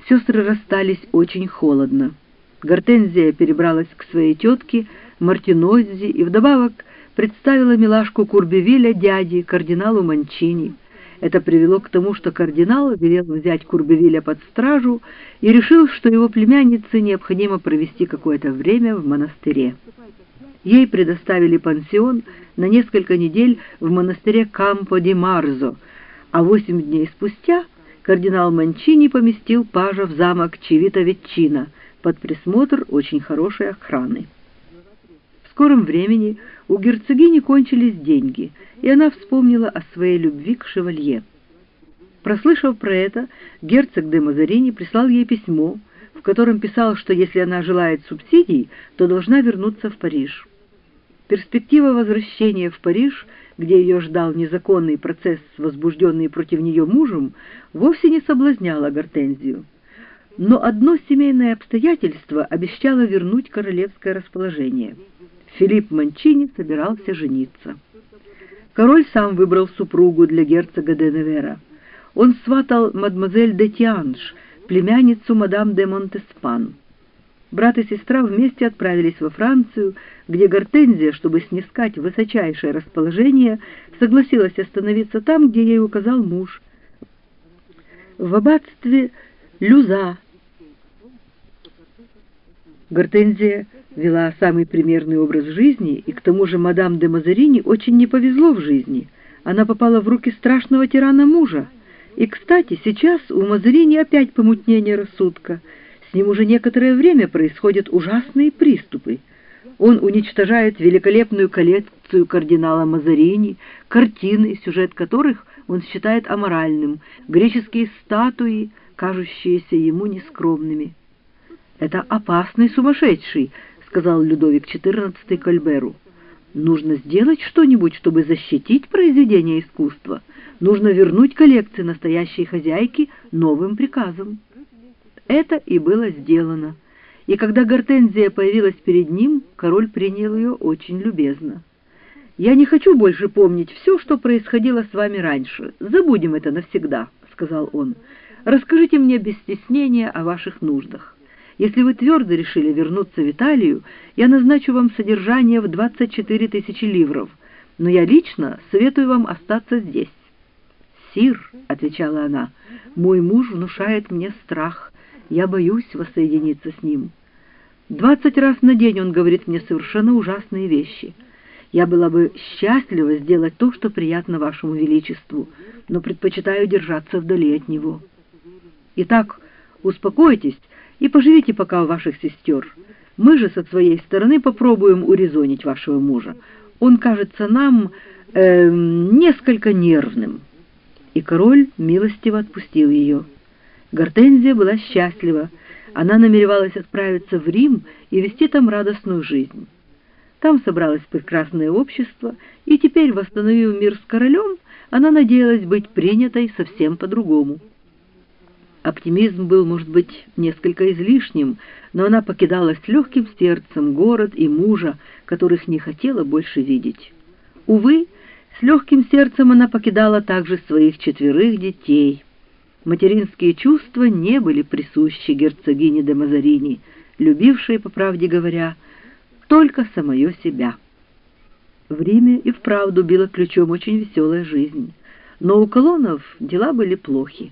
Сестры расстались очень холодно. Гортензия перебралась к своей тетке Мартиноззи и вдобавок представила милашку Курбевиля дяде, кардиналу Манчини. Это привело к тому, что кардинал велел взять Курбевиля под стражу и решил, что его племяннице необходимо провести какое-то время в монастыре. Ей предоставили пансион на несколько недель в монастыре Кампо-ди-Марзо, а 8 дней спустя кардинал Манчини поместил пажа в замок Чивита-Ветчина под присмотр очень хорошей охраны. В скором времени у герцогини кончились деньги, и она вспомнила о своей любви к шевалье. Прослышав про это, герцог де Мазарини прислал ей письмо, в котором писал, что если она желает субсидий, то должна вернуться в Париж. Перспектива возвращения в Париж, где ее ждал незаконный процесс, возбужденный против нее мужем, вовсе не соблазняла Гортензию. Но одно семейное обстоятельство обещало вернуть королевское расположение. Филипп Манчини собирался жениться. Король сам выбрал супругу для герцога де Невера. Он сватал мадемуазель де Тианж, племянницу мадам де Монтеспан. Брат и сестра вместе отправились во Францию, где Гортензия, чтобы снискать высочайшее расположение, согласилась остановиться там, где ей указал муж, в аббатстве Люза. Гортензия вела самый примерный образ жизни, и к тому же мадам де Мазарини очень не повезло в жизни. Она попала в руки страшного тирана мужа. И, кстати, сейчас у Мазарини опять помутнение рассудка. С ним уже некоторое время происходят ужасные приступы. Он уничтожает великолепную коллекцию кардинала Мазарини, картины, сюжет которых он считает аморальным, греческие статуи, кажущиеся ему нескромными. «Это опасный сумасшедший», — сказал Людовик XIV Кольберу. «Нужно сделать что-нибудь, чтобы защитить произведение искусства. Нужно вернуть коллекции настоящей хозяйки новым приказом». Это и было сделано. И когда Гортензия появилась перед ним, король принял ее очень любезно. «Я не хочу больше помнить все, что происходило с вами раньше. Забудем это навсегда», — сказал он. «Расскажите мне без стеснения о ваших нуждах. Если вы твердо решили вернуться в Италию, я назначу вам содержание в 24 000 ливров, но я лично советую вам остаться здесь». «Сир», — отвечала она, — «мой муж внушает мне страх. Я боюсь воссоединиться с ним. 20 раз на день он говорит мне совершенно ужасные вещи. Я была бы счастлива сделать то, что приятно вашему величеству, но предпочитаю держаться вдали от него. Итак, успокойтесь и поживите пока у ваших сестер. Мы же со своей стороны попробуем урезонить вашего мужа. Он кажется нам несколько нервным». И король милостиво отпустил ее. Гортензия была счастлива. Она намеревалась отправиться в Рим и вести там радостную жизнь. Там собралось прекрасное общество, и теперь, восстановив мир с королем, она надеялась быть принятой совсем по-другому. Оптимизм был, может быть, несколько излишним, но она покидала с легким сердцем город и мужа, которых не хотела больше видеть. Увы, с легким сердцем она покидала также своих 4 детей. Материнские чувства не были присущи герцогине де Мазарини, любившей, по правде говоря, только самое себя. В Риме и вправду била ключом очень веселая жизнь, но у Колоннов дела были плохи.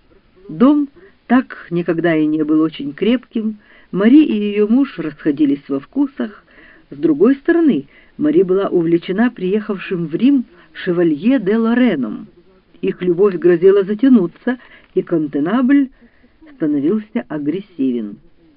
Дом так никогда и не был очень крепким, Мари и ее муж расходились во вкусах. С другой стороны, Мари была увлечена приехавшим в Рим шевалье де Лореном. Их любовь грозила затянуться, и контенабль становился агрессивен.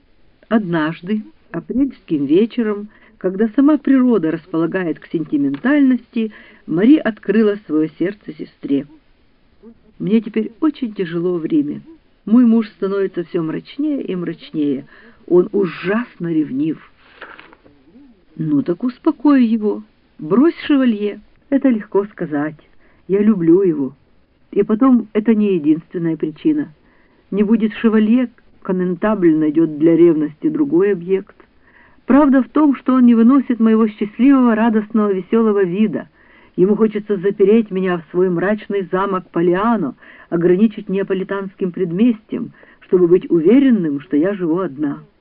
Однажды, апрельским вечером, когда сама природа располагает к сентиментальности, Мари открыла свое сердце сестре. «Мне теперь очень тяжело в Риме. Мой муж становится все мрачнее и мрачнее. Он ужасно ревнив». «Ну так успокой его. Брось шевалье. Это легко сказать. Я люблю его. И потом, это не единственная причина. Не будет шевалье, коннетабль найдет для ревности другой объект. Правда в том, что он не выносит моего счастливого, радостного, веселого вида. Ему хочется запереть меня в свой мрачный замок Палиано, ограничить неаполитанским предместьем, чтобы быть уверенным, что я живу одна.